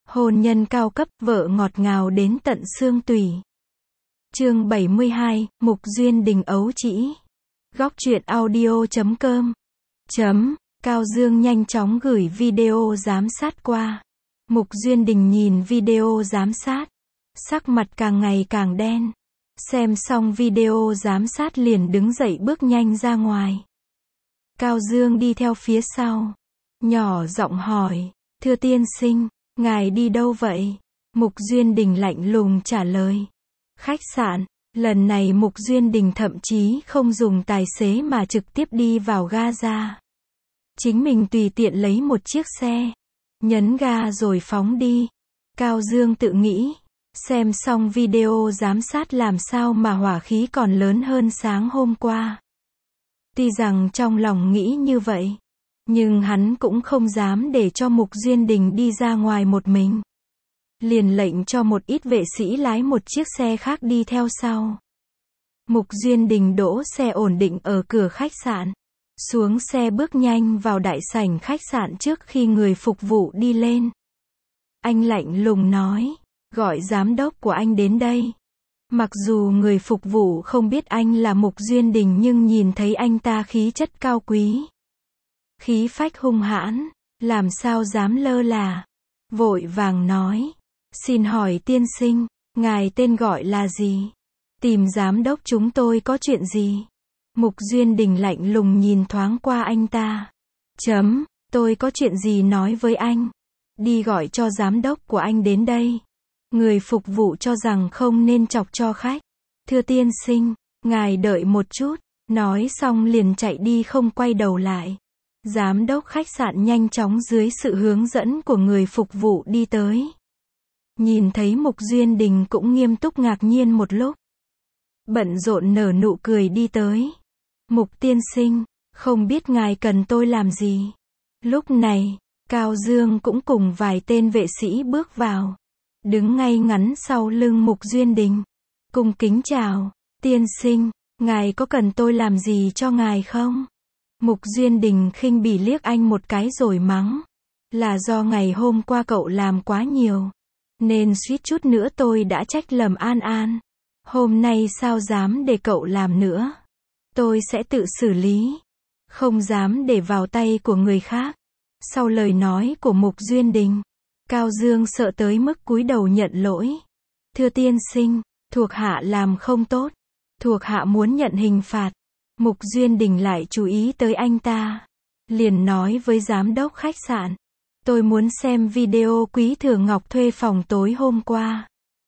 Hôn nhân cao cấp, vợ ngọt ngào đến tận xương tủy. Chương 72, Mục Duyên Đình ấu trĩ. Góc truyện audio.com. Cao Dương nhanh chóng gửi video giám sát qua. Mục Duyên Đình nhìn video giám sát, sắc mặt càng ngày càng đen. Xem xong video giám sát liền đứng dậy bước nhanh ra ngoài. Cao Dương đi theo phía sau, nhỏ giọng hỏi, thưa tiên sinh, ngài đi đâu vậy? Mục Duyên Đình lạnh lùng trả lời, khách sạn. Lần này Mục Duyên Đình thậm chí không dùng tài xế mà trực tiếp đi vào ga ra. Chính mình tùy tiện lấy một chiếc xe, nhấn ga rồi phóng đi. Cao Dương tự nghĩ, xem xong video giám sát làm sao mà hỏa khí còn lớn hơn sáng hôm qua. Tuy rằng trong lòng nghĩ như vậy, nhưng hắn cũng không dám để cho Mục Duyên Đình đi ra ngoài một mình. Liền lệnh cho một ít vệ sĩ lái một chiếc xe khác đi theo sau. Mục Duyên Đình đỗ xe ổn định ở cửa khách sạn, xuống xe bước nhanh vào đại sảnh khách sạn trước khi người phục vụ đi lên. Anh lạnh lùng nói, gọi giám đốc của anh đến đây. Mặc dù người phục vụ không biết anh là Mục Duyên Đình nhưng nhìn thấy anh ta khí chất cao quý, khí phách hung hãn, làm sao dám lơ là. Vội vàng nói, xin hỏi tiên sinh, ngài tên gọi là gì? Tìm giám đốc chúng tôi có chuyện gì? Mục Duyên Đình lạnh lùng nhìn thoáng qua anh ta. Tôi có chuyện gì nói với anh? Đi gọi cho giám đốc của anh đến đây. Người phục vụ cho rằng không nên chọc cho khách. Thưa tiên sinh, ngài đợi một chút. Nói xong liền chạy đi không quay đầu lại. Giám đốc khách sạn nhanh chóng dưới sự hướng dẫn của người phục vụ đi tới. Nhìn thấy Mục Duyên Đình cũng nghiêm túc ngạc nhiên một lúc. Bận rộn nở nụ cười đi tới. Mục tiên sinh, không biết ngài cần tôi làm gì? Lúc này, Cao Dương cũng cùng vài tên vệ sĩ bước vào. Đứng ngay ngắn sau lưng Mục Duyên Đình. Cung kính chào, tiên sinh, ngài có cần tôi làm gì cho ngài không? Mục Duyên Đình khinh bỉ liếc anh một cái rồi mắng. Là do ngày hôm qua cậu làm quá nhiều, nên suýt chút nữa tôi đã trách lầm An An. Hôm nay sao dám để cậu làm nữa? Tôi sẽ tự xử lý. Không dám để vào tay của người khác. Sau lời nói của Mục Duyên Đình, Cao Dương sợ tới mức cúi đầu nhận lỗi. Thưa tiên sinh, thuộc hạ làm không tốt. Thuộc hạ muốn nhận hình phạt. Mục Duyên Đình lại chú ý tới anh ta. Liền nói với giám đốc khách sạn. Tôi muốn xem video Quý Thừa Ngọc thuê phòng tối hôm qua.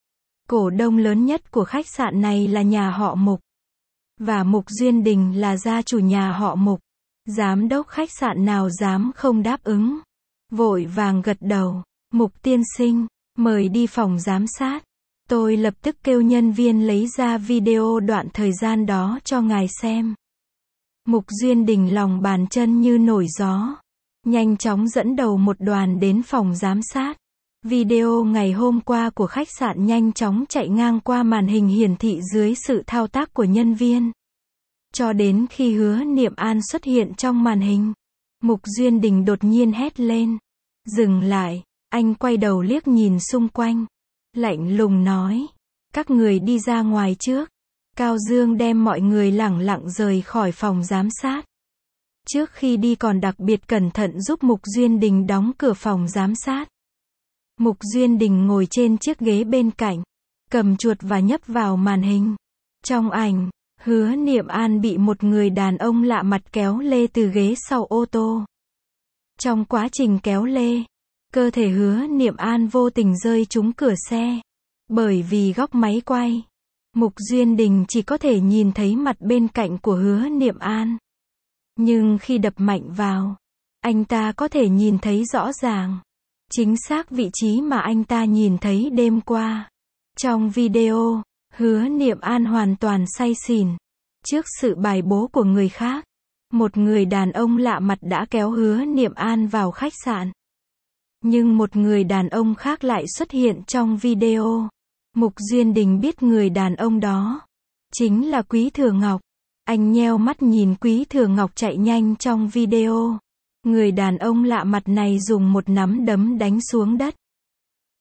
Cổ đông lớn nhất của khách sạn này là nhà họ Mục. Và Mục Duyên Đình là gia chủ nhà họ Mục. Giám đốc khách sạn nào dám không đáp ứng. Vội vàng gật đầu. Mục tiên sinh, mời đi phòng giám sát. Tôi lập tức kêu nhân viên lấy ra video đoạn thời gian đó cho ngài xem. Mục Duyên Đình lòng bàn chân như nổi gió. Nhanh chóng dẫn đầu một đoàn đến phòng giám sát. Video ngày hôm qua của khách sạn nhanh chóng chạy ngang qua màn hình hiển thị dưới sự thao tác của nhân viên. Cho đến khi Hứa Niệm An xuất hiện trong màn hình. Mục Duyên Đình đột nhiên hét lên. Dừng lại, anh quay đầu liếc nhìn xung quanh. Lạnh lùng nói. Các người đi ra ngoài trước. Cao Dương đem mọi người lẳng lặng rời khỏi phòng giám sát. Trước khi đi còn đặc biệt cẩn thận giúp Mục Duyên Đình đóng cửa phòng giám sát. Mục Duyên Đình ngồi trên chiếc ghế bên cạnh, cầm chuột và nhấp vào màn hình. Trong ảnh, Hứa Niệm An bị một người đàn ông lạ mặt kéo lê từ ghế sau ô tô. Trong quá trình kéo lê, cơ thể Hứa Niệm An vô tình rơi trúng cửa xe. Bởi vì góc máy quay, Mục Duyên Đình chỉ có thể nhìn thấy mặt bên cạnh của Hứa Niệm An. Nhưng khi đập mạnh vào, anh ta có thể nhìn thấy rõ ràng. Chính xác vị trí mà anh ta nhìn thấy đêm qua. Trong video, Hứa Niệm An hoàn toàn say xỉn. Trước sự bài bố của người khác, một người đàn ông lạ mặt đã kéo Hứa Niệm An vào khách sạn. Nhưng một người đàn ông khác lại xuất hiện trong video. Mục Duyên Đình biết người đàn ông đó chính là Quý Thừa Ngọc. Anh nheo mắt nhìn Quý Thừa Ngọc chạy nhanh trong video. Người đàn ông lạ mặt này dùng một nắm đấm đánh xuống đất.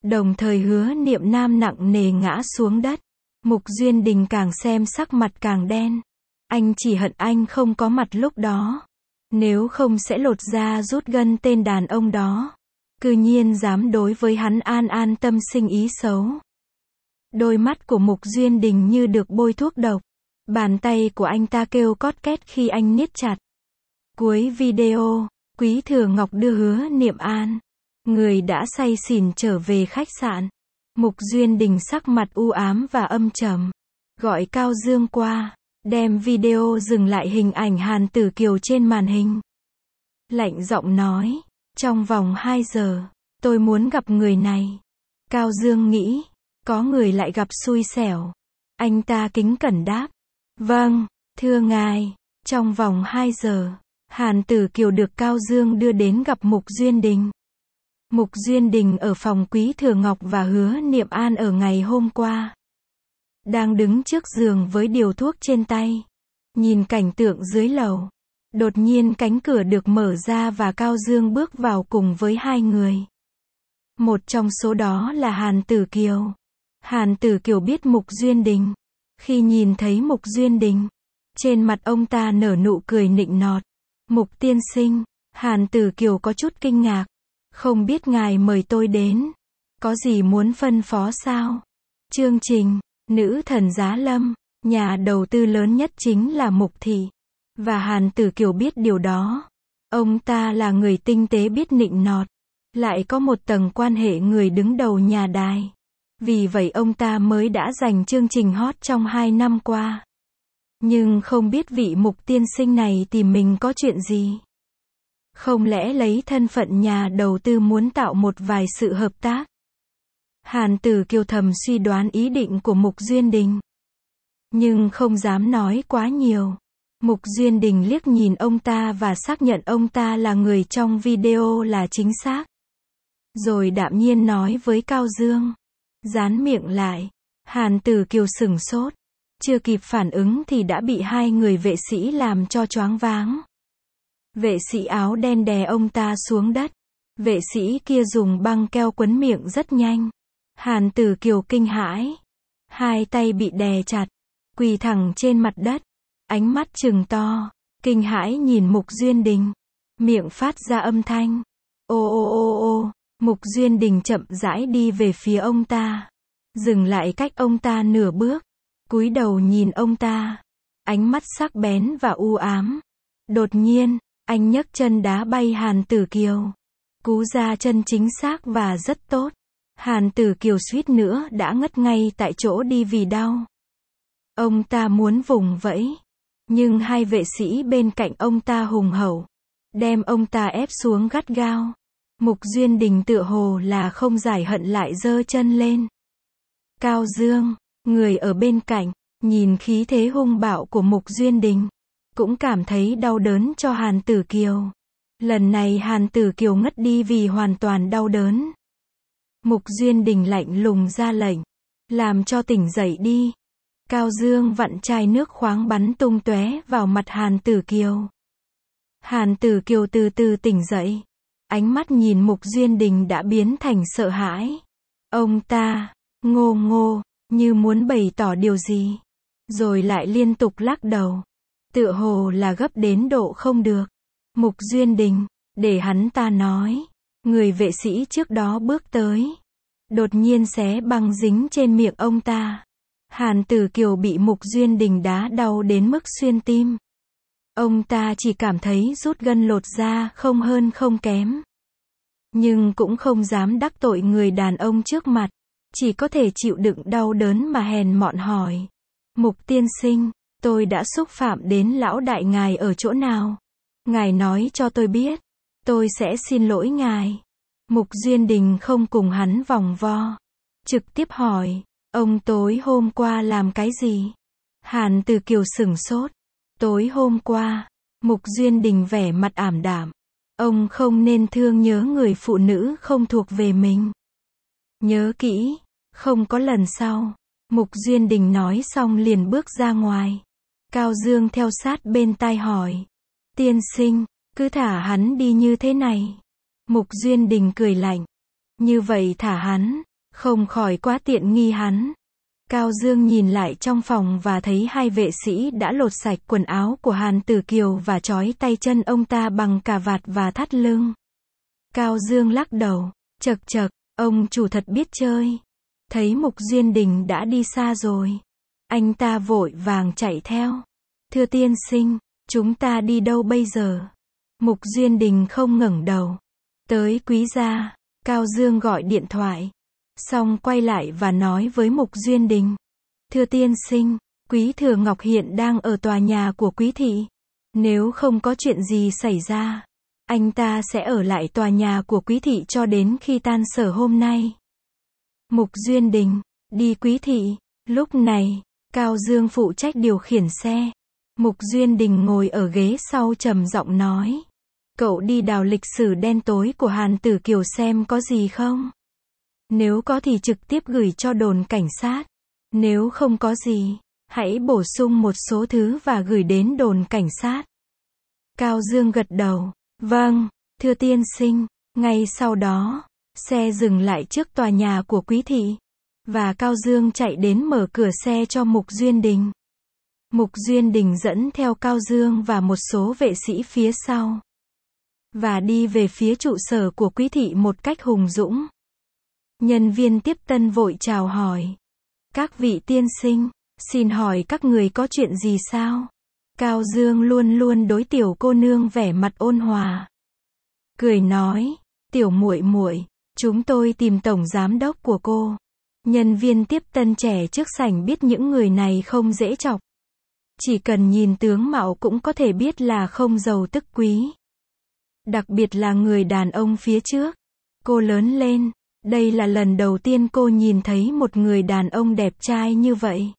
Đồng thời Hứa Niệm Nam nặng nề ngã xuống đất. Mục Duyên Đình càng xem sắc mặt càng đen. Anh chỉ hận anh không có mặt lúc đó. Nếu không sẽ lột da rút gân tên đàn ông đó. Cư nhiên dám đối với hắn an an tâm sinh ý xấu. Đôi mắt của Mục Duyên Đình như được bôi thuốc độc. Bàn tay của anh ta kêu cót két khi anh niết chặt. Cuối video, Quý Thừa Ngọc đưa Hứa Niệm An, người đã say xỉn trở về khách sạn. Mục Duyên Đình sắc mặt u ám và âm trầm. Gọi Cao Dương qua, đem video dừng lại hình ảnh Hàn Tử Kiều trên màn hình. Lạnh giọng nói, trong vòng 2 giờ, tôi muốn gặp người này. Cao Dương nghĩ, có người lại gặp xui xẻo. Anh ta kính cẩn đáp, vâng, thưa ngài, trong vòng 2 giờ, Hàn Tử Kiều được Cao Dương đưa đến gặp Mục Duyên Đình. Mục Duyên Đình ở phòng Quý Thừa Ngọc và Hứa Niệm An ở ngày hôm qua. Đang đứng trước giường với điều thuốc trên tay. Nhìn cảnh tượng dưới lầu. Đột nhiên cánh cửa được mở ra và Cao Dương bước vào cùng với 2 người. Một trong số đó là Hàn Tử Kiều. Hàn Tử Kiều biết Mục Duyên Đình. Khi nhìn thấy Mục Duyên Đình, trên mặt ông ta nở nụ cười nịnh nọt. Mục tiên sinh, Hàn Tử Kiều có chút kinh ngạc. Không biết ngài mời tôi đến. Có gì muốn phân phó sao? Chương trình, Nữ Thần Giá Lâm, nhà đầu tư lớn nhất chính là Mục Thị. Và Hàn Tử Kiều biết điều đó. Ông ta là người tinh tế biết nịnh nọt. Lại có một tầng quan hệ người đứng đầu nhà đài. Vì vậy ông ta mới đã giành chương trình hot trong 2 năm qua. Nhưng không biết vị Mục tiên sinh này tìm mình có chuyện gì. Không lẽ lấy thân phận nhà đầu tư muốn tạo một vài sự hợp tác. Hàn Tử Kiều thầm suy đoán ý định của Mục Duyên Đình. Nhưng không dám nói quá nhiều. Mục Duyên Đình liếc nhìn ông ta và xác nhận ông ta là người trong video là chính xác. Rồi đạm nhiên nói với Cao Dương. Dán miệng lại. Hàn Tử Kiều sửng sốt. Chưa kịp phản ứng thì đã bị 2 người vệ sĩ làm cho choáng váng. Vệ sĩ áo đen đè ông ta xuống đất. Vệ sĩ kia dùng băng keo quấn miệng rất nhanh. Hàn Tử Kiều kinh hãi. 2 tay bị đè chặt. Quỳ thẳng trên mặt đất. Ánh mắt trừng to. Kinh hãi nhìn Mục Duyên Đình. Miệng phát ra âm thanh. Ô ô ô ô. Mục Duyên Đình chậm rãi đi về phía ông ta. Dừng lại cách ông ta nửa bước. Cúi đầu nhìn ông ta. Ánh mắt sắc bén và u ám. Đột nhiên, anh nhấc chân đá bay Hàn Tử Kiều. Cú ra chân chính xác và rất tốt. Hàn Tử Kiều suýt nữa đã ngất ngay tại chỗ đi vì đau. Ông ta muốn vùng vẫy. Nhưng 2 vệ sĩ bên cạnh ông ta hùng hậu. Đem ông ta ép xuống gắt gao. Mục Duyên Đình tựa hồ là không giải hận lại giơ chân lên. Cao Dương, người ở bên cạnh, nhìn khí thế hung bạo của Mục Duyên Đình. Cũng cảm thấy đau đớn cho Hàn Tử Kiều. Lần này Hàn Tử Kiều ngất đi vì hoàn toàn đau đớn. Mục Duyên Đình lạnh lùng ra lệnh. Làm cho tỉnh dậy đi. Cao Dương vặn chai nước khoáng bắn tung tóe vào mặt Hàn Tử Kiều. Hàn Tử Kiều từ từ tỉnh dậy. Ánh mắt nhìn Mục Duyên Đình đã biến thành sợ hãi. Ông ta, ngô ngô, như muốn bày tỏ điều gì. Rồi lại liên tục lắc đầu. Tựa hồ là gấp đến độ không được. Mục Duyên Đình, để hắn ta nói. Người vệ sĩ trước đó bước tới. Đột nhiên xé băng dính trên miệng ông ta. Hàn Tử Kiều bị Mục Duyên Đình đá đau đến mức xuyên tim. Ông ta chỉ cảm thấy rút gân lột da không hơn không kém. Nhưng cũng không dám đắc tội người đàn ông trước mặt. Chỉ có thể chịu đựng đau đớn mà hèn mọn hỏi. Mục tiên sinh, tôi đã xúc phạm đến lão đại ngài ở chỗ nào? Ngài nói cho tôi biết. Tôi sẽ xin lỗi ngài. Mục Duyên Đình không cùng hắn vòng vo. Trực tiếp hỏi. Ông tối hôm qua làm cái gì? Hàn Tử Kiều sửng sốt. Tối hôm qua, Mục Duyên Đình vẻ mặt ảm đạm. Ông không nên thương nhớ người phụ nữ không thuộc về mình. Nhớ kỹ, không có lần sau. Mục Duyên Đình nói xong liền bước ra ngoài. Cao Dương theo sát bên tai hỏi. Tiên sinh, cứ thả hắn đi như thế này. Mục Duyên Đình cười lạnh. Như vậy thả hắn, Không khỏi quá tiện nghi hắn. Cao Dương nhìn lại trong phòng và thấy hai vệ sĩ đã lột sạch quần áo của Hàn Tử Kiều và trói tay chân ông ta bằng cà vạt và thắt lưng. Cao Dương lắc đầu, chậc chậc, ông chủ thật biết chơi. Thấy Mục Duyên Đình đã đi xa rồi. Anh ta vội vàng chạy theo. Thưa tiên sinh, chúng ta đi đâu bây giờ? Mục Duyên Đình không ngẩng đầu. Tới Quý gia. Cao Dương gọi điện thoại. Xong quay lại và nói với Mục Duyên Đình. Thưa tiên sinh, Quý Thừa Ngọc hiện đang ở tòa nhà của Quý thị. Nếu không có chuyện gì xảy ra, anh ta sẽ ở lại tòa nhà của Quý thị cho đến khi tan sở hôm nay. Mục Duyên Đình, đi Quý thị. Lúc này, Cao Dương phụ trách điều khiển xe. Mục Duyên Đình ngồi ở ghế sau trầm giọng nói. Cậu đi đào lịch sử đen tối của Hàn Tử Kiều xem có gì không? Nếu có thì trực tiếp gửi cho đồn cảnh sát. Nếu không có gì, hãy bổ sung một số thứ và gửi đến đồn cảnh sát. Cao Dương gật đầu. Vâng, thưa tiên sinh. Ngay sau đó, xe dừng lại trước tòa nhà của Quý thị. Và Cao Dương chạy đến mở cửa xe cho Mục Duyên Đình. Mục Duyên Đình dẫn theo Cao Dương và một số vệ sĩ phía sau. Và đi về phía trụ sở của Quý thị một cách hùng dũng. Nhân viên tiếp tân vội chào hỏi. Các vị tiên sinh, xin hỏi các người có chuyện gì sao? Cao Dương luôn luôn đối tiểu cô nương vẻ mặt ôn hòa. Cười nói, tiểu muội muội, chúng tôi tìm tổng giám đốc của cô. Nhân viên tiếp tân trẻ trước sảnh biết những người này không dễ chọc. Chỉ cần nhìn tướng mạo cũng có thể biết là không giàu tức quý. Đặc biệt là người đàn ông phía trước. Cô lớn lên, đây là lần đầu tiên cô nhìn thấy một người đàn ông đẹp trai như vậy.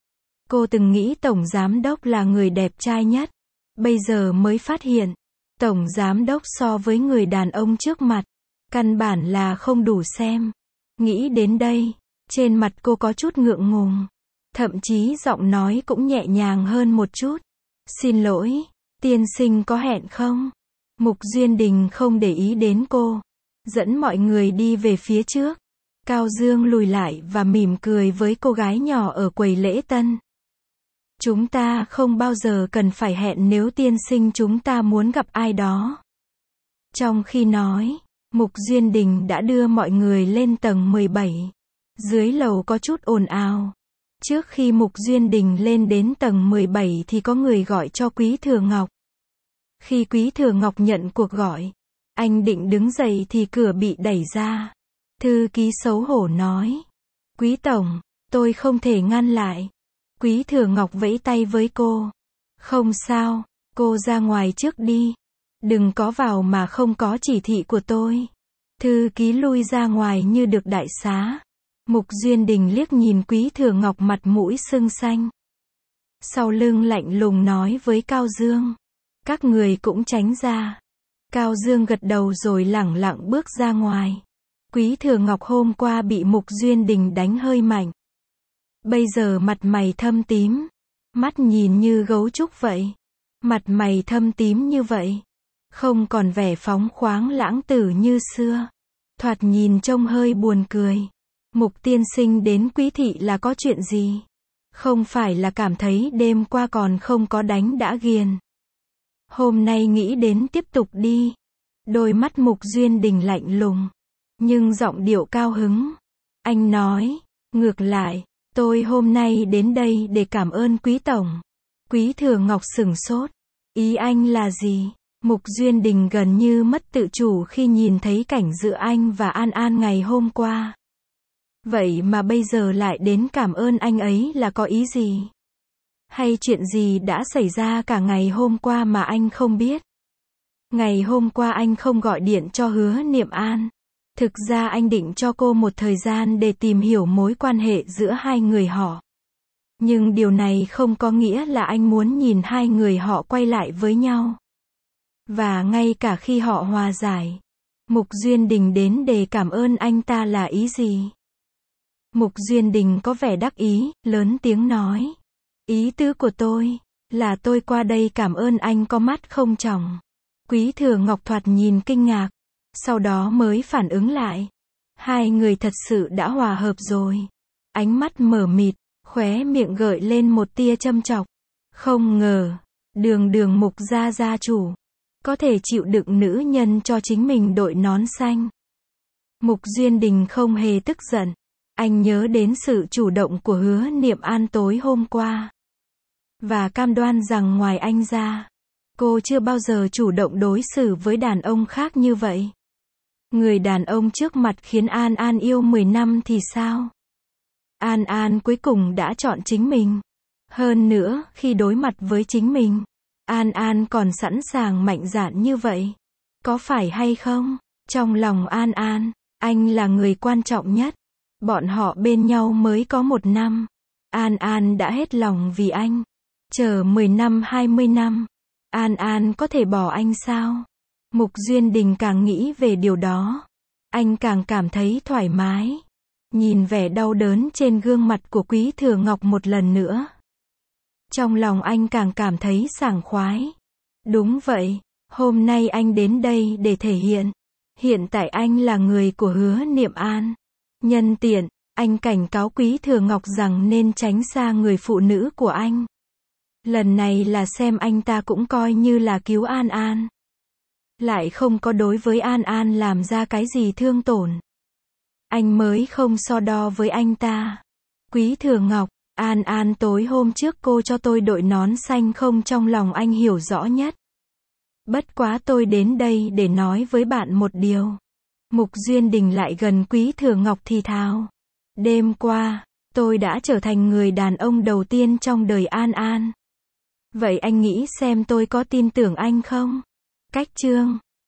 Cô từng nghĩ tổng giám đốc là người đẹp trai nhất. Bây giờ mới phát hiện, tổng giám đốc so với người đàn ông trước mặt, căn bản là không đủ xem. Nghĩ đến đây, trên mặt cô có chút ngượng ngùng. Thậm chí giọng nói cũng nhẹ nhàng hơn một chút. Xin lỗi, tiên sinh có hẹn không? Mục Duyên Đình không để ý đến cô. Dẫn mọi người đi về phía trước. Cao Dương lùi lại và mỉm cười với cô gái nhỏ ở quầy lễ tân. Chúng ta không bao giờ cần phải hẹn nếu tiên sinh chúng ta muốn gặp ai đó. Trong khi nói, Mục Duyên Đình đã đưa mọi người lên tầng 17. Dưới lầu có chút ồn ào. Trước khi Mục Duyên Đình lên đến tầng 17 thì có người gọi cho Quý Thừa Ngọc. Khi Quý Thừa Ngọc nhận cuộc gọi, anh định đứng dậy thì cửa bị đẩy ra. Thư ký xấu hổ nói. Quý tổng, tôi không thể ngăn lại. Quý Thừa Ngọc vẫy tay với cô. Không sao, cô ra ngoài trước đi. Đừng có vào mà không có chỉ thị của tôi. Thư ký lui ra ngoài như được đại xá. Mục Duyên Đình liếc nhìn Quý Thừa Ngọc mặt mũi sưng xanh. Sau lưng lạnh lùng nói với Cao Dương. Các người cũng tránh ra. Cao Dương gật đầu rồi lẳng lặng bước ra ngoài. Quý Thừa Ngọc hôm qua bị Mục Duyên Đình đánh hơi mạnh. Bây giờ mặt mày thâm tím. Mắt nhìn như gấu trúc vậy. Mặt mày thâm tím như vậy. Không còn vẻ phóng khoáng lãng tử như xưa. Thoạt nhìn trông hơi buồn cười. Mục tiên sinh đến Quý thị là có chuyện gì? Không phải là cảm thấy đêm qua còn không có đánh đã ghiền. Hôm nay nghĩ đến tiếp tục đi. Đôi mắt Mục Duyên Đình lạnh lùng. Nhưng giọng điệu cao hứng. Anh nói, ngược lại, tôi hôm nay đến đây để cảm ơn Quý tổng. Quý Thừa Ngọc sửng sốt. Ý anh là gì? Mục Duyên Đình gần như mất tự chủ khi nhìn thấy cảnh giữa anh và An An ngày hôm qua. Vậy mà bây giờ lại đến cảm ơn anh ấy là có ý gì? Hay chuyện gì đã xảy ra cả ngày hôm qua mà anh không biết? Ngày hôm qua anh không gọi điện cho Hứa Niệm An. Thực ra anh định cho cô một thời gian để tìm hiểu mối quan hệ giữa hai người họ. Nhưng điều này không có nghĩa là anh muốn nhìn hai người họ quay lại với nhau. Và ngay cả khi họ hòa giải, Mục Duyên Đình đến để cảm ơn anh ta là ý gì? Mục Duyên Đình có vẻ đắc ý, lớn tiếng nói. Ý tứ của tôi là tôi qua đây cảm ơn anh có mắt không tròng. Quý Thừa Ngọc thoạt nhìn kinh ngạc, sau đó mới phản ứng lại. Hai người thật sự đã hòa hợp rồi. Ánh mắt mờ mịt, khóe miệng gợi lên một tia châm chọc. Không ngờ, đường Mục gia chủ, có thể chịu đựng nữ nhân cho chính mình đội nón xanh. Mục Duyên Đình không hề tức giận. Anh nhớ đến sự chủ động của Hứa Niệm An tối hôm qua. Và cam đoan rằng ngoài anh ra, cô chưa bao giờ chủ động đối xử với đàn ông khác như vậy. Người đàn ông trước mặt khiến An An yêu 10 năm thì sao? An An cuối cùng đã chọn chính mình. Hơn nữa, khi đối mặt với chính mình, An An còn sẵn sàng mạnh dạn như vậy. Có phải hay không? Trong lòng An An, anh là người quan trọng nhất. Bọn họ bên nhau mới có 1 năm. An An đã hết lòng vì anh. Chờ 10 năm 20 năm, An An có thể bỏ anh sao? Mục Duyên Đình càng nghĩ về điều đó, anh càng cảm thấy thoải mái. Nhìn vẻ đau đớn trên gương mặt của Quý Thừa Ngọc một lần nữa, trong lòng anh càng cảm thấy sảng khoái. Đúng vậy, hôm nay anh đến đây để thể hiện. Hiện tại anh là người của Hứa Niệm An. Nhân tiện, anh cảnh cáo Quý Thừa Ngọc rằng nên tránh xa người phụ nữ của anh. Lần này là xem anh ta cũng coi như là cứu An An. Lại không có đối với An An làm ra cái gì thương tổn. Anh mới không so đo với anh ta. Quý Thừa Ngọc, An An tối hôm trước cô cho tôi đội nón xanh không, trong lòng anh hiểu rõ nhất. Bất quá tôi đến đây để nói với bạn một điều. Mục Duyên Đình lại gần Quý Thừa Ngọc thì thào. Đêm qua, tôi đã trở thành người đàn ông đầu tiên trong đời An An. Vậy anh nghĩ xem tôi có tin tưởng anh không? Cách chương